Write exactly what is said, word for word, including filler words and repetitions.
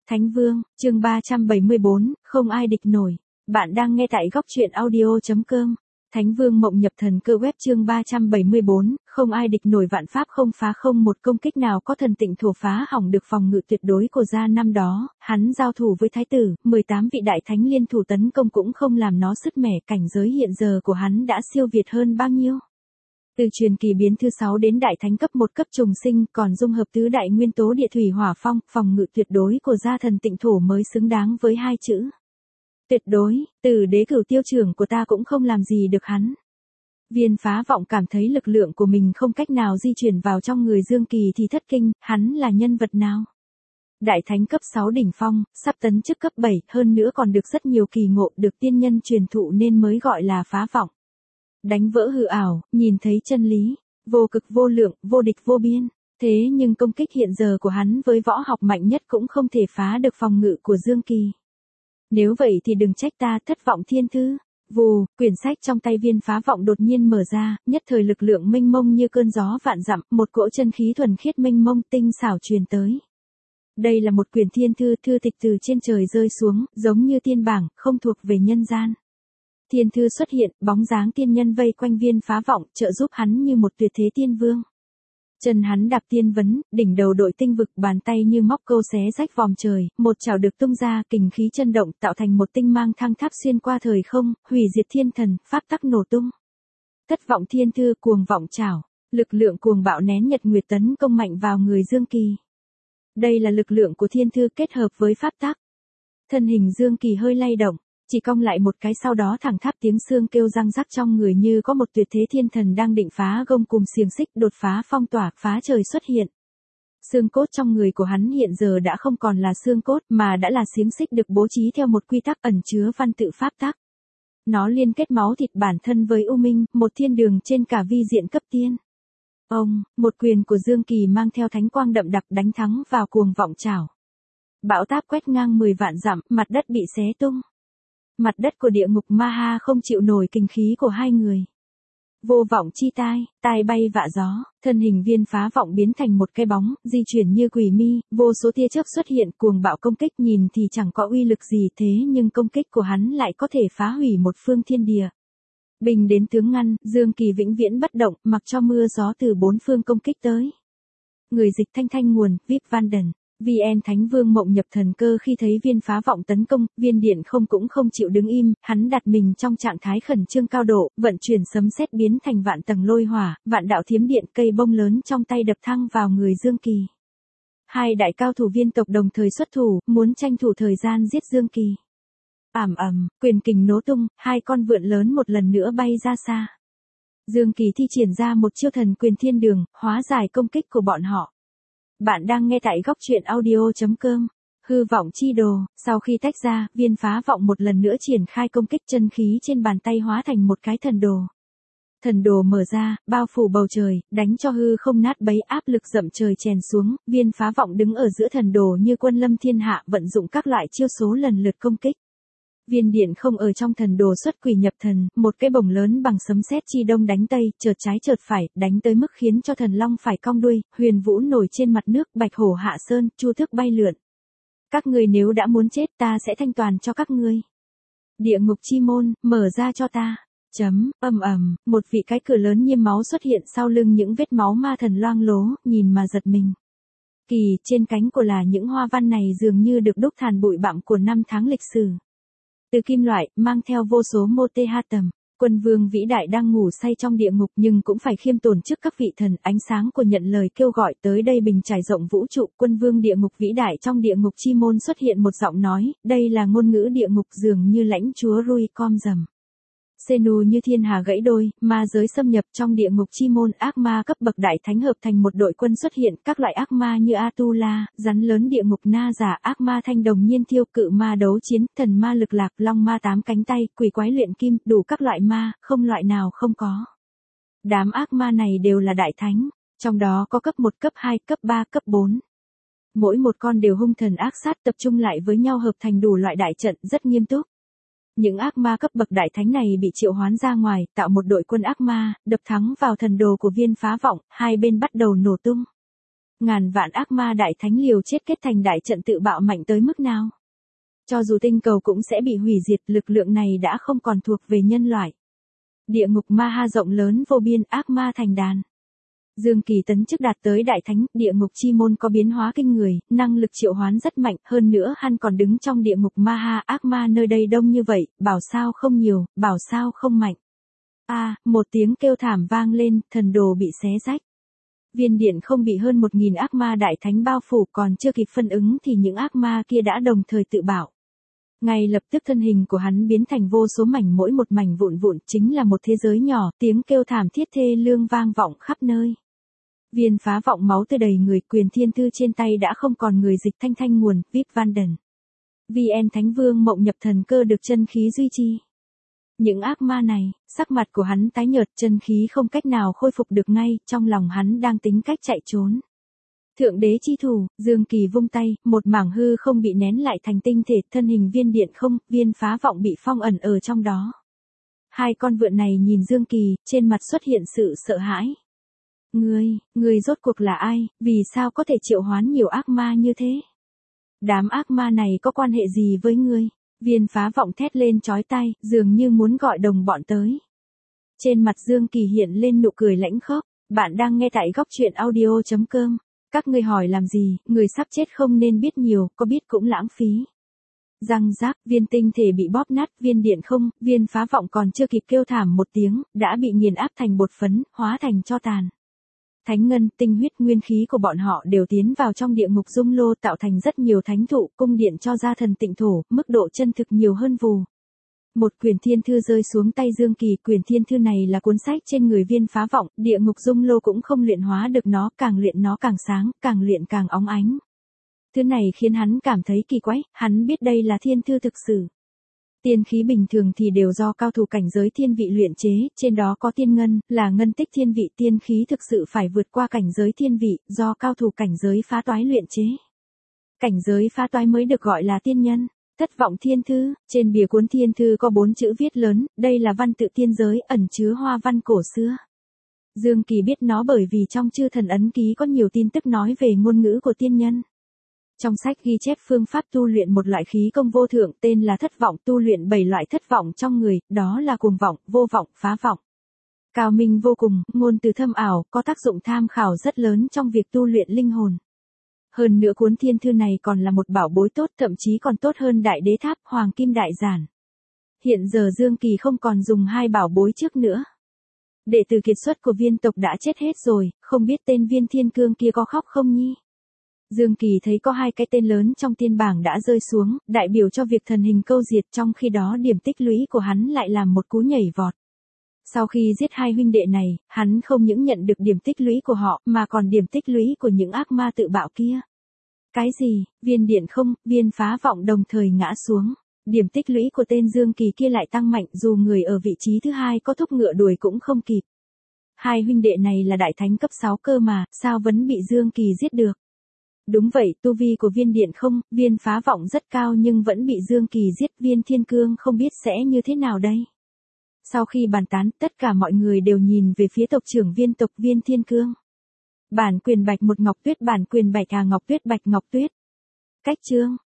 Thánh Vương, chương ba trăm bảy mươi bốn, không ai địch nổi. Bạn đang nghe tại góc truyện audio.com. Thánh Vương mộng nhập thần cơ web chương ba trăm bảy mươi bốn, không ai địch nổi vạn pháp không phá không một công kích nào có thần tịnh thổ phá hỏng được phòng ngự tuyệt đối của gia năm đó, hắn giao thủ với thái tử, mười tám vị đại thánh liên thủ tấn công cũng không làm nó sứt mẻ, cảnh giới hiện giờ của hắn đã siêu việt hơn bao nhiêu. Từ truyền kỳ biến thứ sáu đến đại thánh cấp một cấp trùng sinh còn dung hợp tứ đại nguyên tố địa thủy hỏa phong, phòng ngự tuyệt đối của gia thần tịnh thổ mới xứng đáng với hai chữ. Tuyệt đối, từ đế cửu tiêu trưởng của ta cũng không làm gì được hắn. Viên Phá Vọng cảm thấy lực lượng của mình không cách nào di chuyển vào trong người Dương Kỳ thì thất kinh, hắn là nhân vật nào? Đại thánh cấp sáu đỉnh phong, sắp tấn chức cấp bảy, hơn nữa còn được rất nhiều kỳ ngộ được tiên nhân truyền thụ nên mới gọi là phá vọng. Đánh vỡ hư ảo, nhìn thấy chân lý, vô cực vô lượng, vô địch vô biên. Thế nhưng công kích hiện giờ của hắn với võ học mạnh nhất cũng không thể phá được phòng ngự của Dương Kỳ. Nếu vậy thì đừng trách ta thất vọng thiên thư. Vù, quyển sách trong tay Viên Phá Vọng đột nhiên mở ra, nhất thời lực lượng mênh mông như cơn gió vạn dặm, một cỗ chân khí thuần khiết mênh mông tinh xảo truyền tới. Đây là một quyển thiên thư, thư tịch từ trên trời rơi xuống, giống như tiên bảng, không thuộc về nhân gian. Thiên thư xuất hiện, bóng dáng tiên nhân vây quanh Viên Phá Vọng, trợ giúp hắn như một tuyệt thế tiên vương. Chân hắn đạp tiên vấn, đỉnh đầu đội tinh vực, bàn tay như móc câu xé rách vòm trời, một chảo được tung ra, kình khí chân động, tạo thành một tinh mang thăng tháp xuyên qua thời không, hủy diệt thiên thần, pháp tắc nổ tung. Thất vọng thiên thư, cuồng vọng chảo, lực lượng cuồng bạo nén nhật nguyệt tấn công mạnh vào người Dương Kỳ. Đây là lực lượng của thiên thư kết hợp với pháp tắc. Thân hình Dương Kỳ hơi lay động, chỉ cong lại một cái sau đó thẳng tháp tiếng xương kêu răng rắc trong người như có một tuyệt thế thiên thần đang định phá gông cùm xiềng xích đột phá phong tỏa, phá trời xuất hiện. Xương cốt trong người của hắn hiện giờ đã không còn là xương cốt mà đã là xiềng xích được bố trí theo một quy tắc ẩn chứa văn tự pháp tắc. Nó liên kết máu thịt bản thân với U Minh, một thiên đường trên cả vi diện cấp tiên. Ông, một quyền của Dương Kỳ mang theo thánh quang đậm đặc đánh thắng vào cuồng vọng chảo. Bão táp quét ngang mười vạn dặm, mặt đất bị xé tung. Mặt đất của địa ngục ma ha không chịu nổi kinh khí của hai người. Vô vọng chi tai, tai bay vạ gió, thân hình Viên Phá Vọng biến thành một cái bóng, di chuyển như quỷ mi, vô số tia chớp xuất hiện cuồng bạo công kích nhìn thì chẳng có uy lực gì thế nhưng công kích của hắn lại có thể phá hủy một phương thiên địa. Bình đến tướng ngăn, Dương Kỳ vĩnh viễn bất động, mặc cho mưa gió từ bốn phương công kích tới. Người dịch thanh thanh nguồn, vê i pê Vanden. vê en Thánh Vương mộng nhập thần cơ khi thấy Viên Phá Vọng tấn công, Viên Điện không cũng không chịu đứng im, hắn đặt mình trong trạng thái khẩn trương cao độ, vận chuyển sấm sét biến thành vạn tầng lôi hỏa, vạn đạo thiểm điện, cây bông lớn trong tay đập thăng vào người Dương Kỳ. Hai đại cao thủ viên tộc đồng thời xuất thủ, muốn tranh thủ thời gian giết Dương Kỳ. Ảm ầm, quyền kình nổ tung, hai con vượn lớn một lần nữa bay ra xa. Dương Kỳ thi triển ra một chiêu thần quyền thiên đường, hóa giải công kích của bọn họ. Bạn đang nghe tại góc truyện audio.com. Hư vọng chi đồ, sau khi tách ra, Viên Phá Vọng một lần nữa triển khai công kích chân khí trên bàn tay hóa thành một cái thần đồ. Thần đồ mở ra, bao phủ bầu trời, đánh cho hư không nát bấy áp lực dậm trời chèn xuống, Viên Phá Vọng đứng ở giữa thần đồ như quân lâm thiên hạ vận dụng các loại chiêu số lần lượt công kích. Viên Điện không ở trong thần đồ xuất quỷ nhập thần, một cái bổng lớn bằng sấm sét chi đông đánh tây, chợt trái chợt phải, đánh tới mức khiến cho thần long phải cong đuôi, huyền vũ nổi trên mặt nước, bạch hổ hạ sơn, chu tước bay lượn. Các ngươi nếu đã muốn chết ta sẽ thanh toàn cho các ngươi. Địa ngục chi môn, mở ra cho ta. Chấm, ầm ầm, một vị cái cửa lớn nhiêm máu xuất hiện sau lưng những vết máu ma thần loang lố, nhìn mà giật mình. Kỳ, trên cánh của là những hoa văn này dường như được đúc than bụi bặm của năm tháng lịch sử. Từ kim loại, mang theo vô số mô tê ha tầm, quân vương vĩ đại đang ngủ say trong địa ngục nhưng cũng phải khiêm tốn trước các vị thần, ánh sáng của nhận lời kêu gọi tới đây bình trải rộng vũ trụ, quân vương địa ngục vĩ đại trong địa ngục chi môn xuất hiện một giọng nói, đây là ngôn ngữ địa ngục dường như lãnh chúa Rui com rầm. Senu như thiên hà gãy đôi, ma giới xâm nhập trong địa ngục chi môn, ác ma cấp bậc đại thánh hợp thành một đội quân xuất hiện, các loại ác ma như Atula, rắn lớn địa ngục na giả, ác ma thanh đồng nhiên thiêu, cự ma đấu chiến, thần ma lực lạc, long ma tám cánh tay, quỷ quái luyện kim, đủ các loại ma, không loại nào không có. Đám ác ma này đều là đại thánh, trong đó có cấp một, cấp hai, cấp ba, cấp bốn. Mỗi một con đều hung thần ác sát tập trung lại với nhau hợp thành đủ loại đại trận rất nghiêm túc. Những ác ma cấp bậc đại thánh này bị triệu hoán ra ngoài, tạo một đội quân ác ma, đập thắng vào thần đồ của Viên Phá Vọng, hai bên bắt đầu nổ tung. Ngàn vạn ác ma đại thánh liều chết kết thành đại trận tự bạo mạnh tới mức nào? Cho dù tinh cầu cũng sẽ bị hủy diệt, lực lượng này đã không còn thuộc về nhân loại. Địa ngục ma ha rộng lớn vô biên, ác ma thành đàn. Dương Kỳ tấn chức đạt tới đại thánh, địa ngục chi môn có biến hóa kinh người, năng lực triệu hoán rất mạnh, hơn nữa hắn còn đứng trong địa ngục ma ha, ác ma nơi đây đông như vậy, bảo sao không nhiều, bảo sao không mạnh. A, à, một tiếng kêu thảm vang lên, thần đồ bị xé rách. Viên điện không bị hơn một nghìn ác ma đại thánh bao phủ, còn chưa kịp phản ứng thì những ác ma kia đã đồng thời tự bạo. Ngay lập tức thân hình của hắn biến thành vô số mảnh, mỗi một mảnh vụn vụn chính là một thế giới nhỏ, tiếng kêu thảm thiết thê lương vang vọng khắp nơi. Viên phá vọng máu tươi đầy người, quyền thiên thư trên tay đã không còn người, dịch thanh thanh nguồn, vip Vanden. vê en Thánh Vương Mộng Nhập Thần Cơ được chân khí duy trì. Những ác ma này, sắc mặt của hắn tái nhợt, chân khí không cách nào khôi phục được ngay, trong lòng hắn đang tính cách chạy trốn. Thượng đế chi thủ, Dương Kỳ vung tay, một mảng hư không bị nén lại thành tinh thể, thân hình viên điện không, viên phá vọng bị phong ẩn ở trong đó. Hai con vượn này nhìn Dương Kỳ, trên mặt xuất hiện sự sợ hãi. Ngươi, ngươi rốt cuộc là ai, vì sao có thể triệu hoán nhiều ác ma như thế? Đám ác ma này có quan hệ gì với ngươi? Viên phá vọng thét lên chói tai, dường như muốn gọi đồng bọn tới. Trên mặt Dương Kỳ hiện lên nụ cười lãnh khốc, bạn đang nghe tại góc truyện audio chấm com. Các ngươi hỏi làm gì, người sắp chết không nên biết nhiều, có biết cũng lãng phí. Răng rác, viên tinh thể bị bóp nát, viên điện không, viên phá vọng còn chưa kịp kêu thảm một tiếng, đã bị nghiền áp thành bột phấn, hóa thành tro tàn. Thánh ngân, tinh huyết, nguyên khí của bọn họ đều tiến vào trong địa ngục dung lô, tạo thành rất nhiều thánh thụ, cung điện cho ra thần tịnh thổ, mức độ chân thực nhiều hơn vù. Một quyển thiên thư rơi xuống tay Dương Kỳ, quyển thiên thư này là cuốn sách trên người viên phá vọng, địa ngục dung lô cũng không luyện hóa được nó, càng luyện nó càng sáng, càng luyện càng óng ánh. Thứ này khiến hắn cảm thấy kỳ quái, hắn biết đây là thiên thư thực sự. Tiên khí bình thường thì đều do cao thủ cảnh giới thiên vị luyện chế, trên đó có tiên ngân, là ngân tích thiên vị, tiên khí thực sự phải vượt qua cảnh giới thiên vị, do cao thủ cảnh giới phá toái luyện chế. Cảnh giới phá toái mới được gọi là tiên nhân. Thất vọng thiên thư, trên bìa cuốn thiên thư có bốn chữ viết lớn, đây là văn tự tiên giới, ẩn chứa hoa văn cổ xưa. Dương Kỳ biết nó bởi vì trong chư thần ấn ký có nhiều tin tức nói về ngôn ngữ của tiên nhân. Trong sách ghi chép phương pháp tu luyện một loại khí công vô thượng tên là thất vọng, tu luyện bảy loại thất vọng trong người, đó là cuồng vọng, vô vọng, phá vọng. Cao minh vô cùng, ngôn từ thâm ảo, có tác dụng tham khảo rất lớn trong việc tu luyện linh hồn. Hơn nữa cuốn thiên thư này còn là một bảo bối tốt, thậm chí còn tốt hơn Đại Đế Tháp, Hoàng Kim Đại Giản. Hiện giờ Dương Kỳ không còn dùng hai bảo bối trước nữa. Đệ tử kiệt xuất của viên tộc đã chết hết rồi, không biết tên viên thiên cương kia có khóc không nhi? Dương Kỳ thấy có hai cái tên lớn trong tiên bảng đã rơi xuống, đại biểu cho việc thần hình câu diệt, trong khi đó điểm tích lũy của hắn lại làm một cú nhảy vọt. Sau khi giết hai huynh đệ này, hắn không những nhận được điểm tích lũy của họ, mà còn điểm tích lũy của những ác ma tự bạo kia. Cái gì, viên điện không, viên phá vọng đồng thời ngã xuống. Điểm tích lũy của tên Dương Kỳ kia lại tăng mạnh, dù người ở vị trí thứ hai có thúc ngựa đuổi cũng không kịp. Hai huynh đệ này là đại thánh cấp sáu cơ mà, sao vẫn bị Dương Kỳ giết được? Đúng vậy, tu vi của viên điện không, viên phá vọng rất cao nhưng vẫn bị Dương Kỳ giết, viên thiên cương không biết sẽ như thế nào đây. Sau khi bàn tán, tất cả mọi người đều nhìn về phía tộc trưởng viên tộc viên thiên cương. Bản quyền bạch một ngọc tuyết, bản quyền bạch hà ngọc tuyết, bạch ngọc tuyết. Cách chương.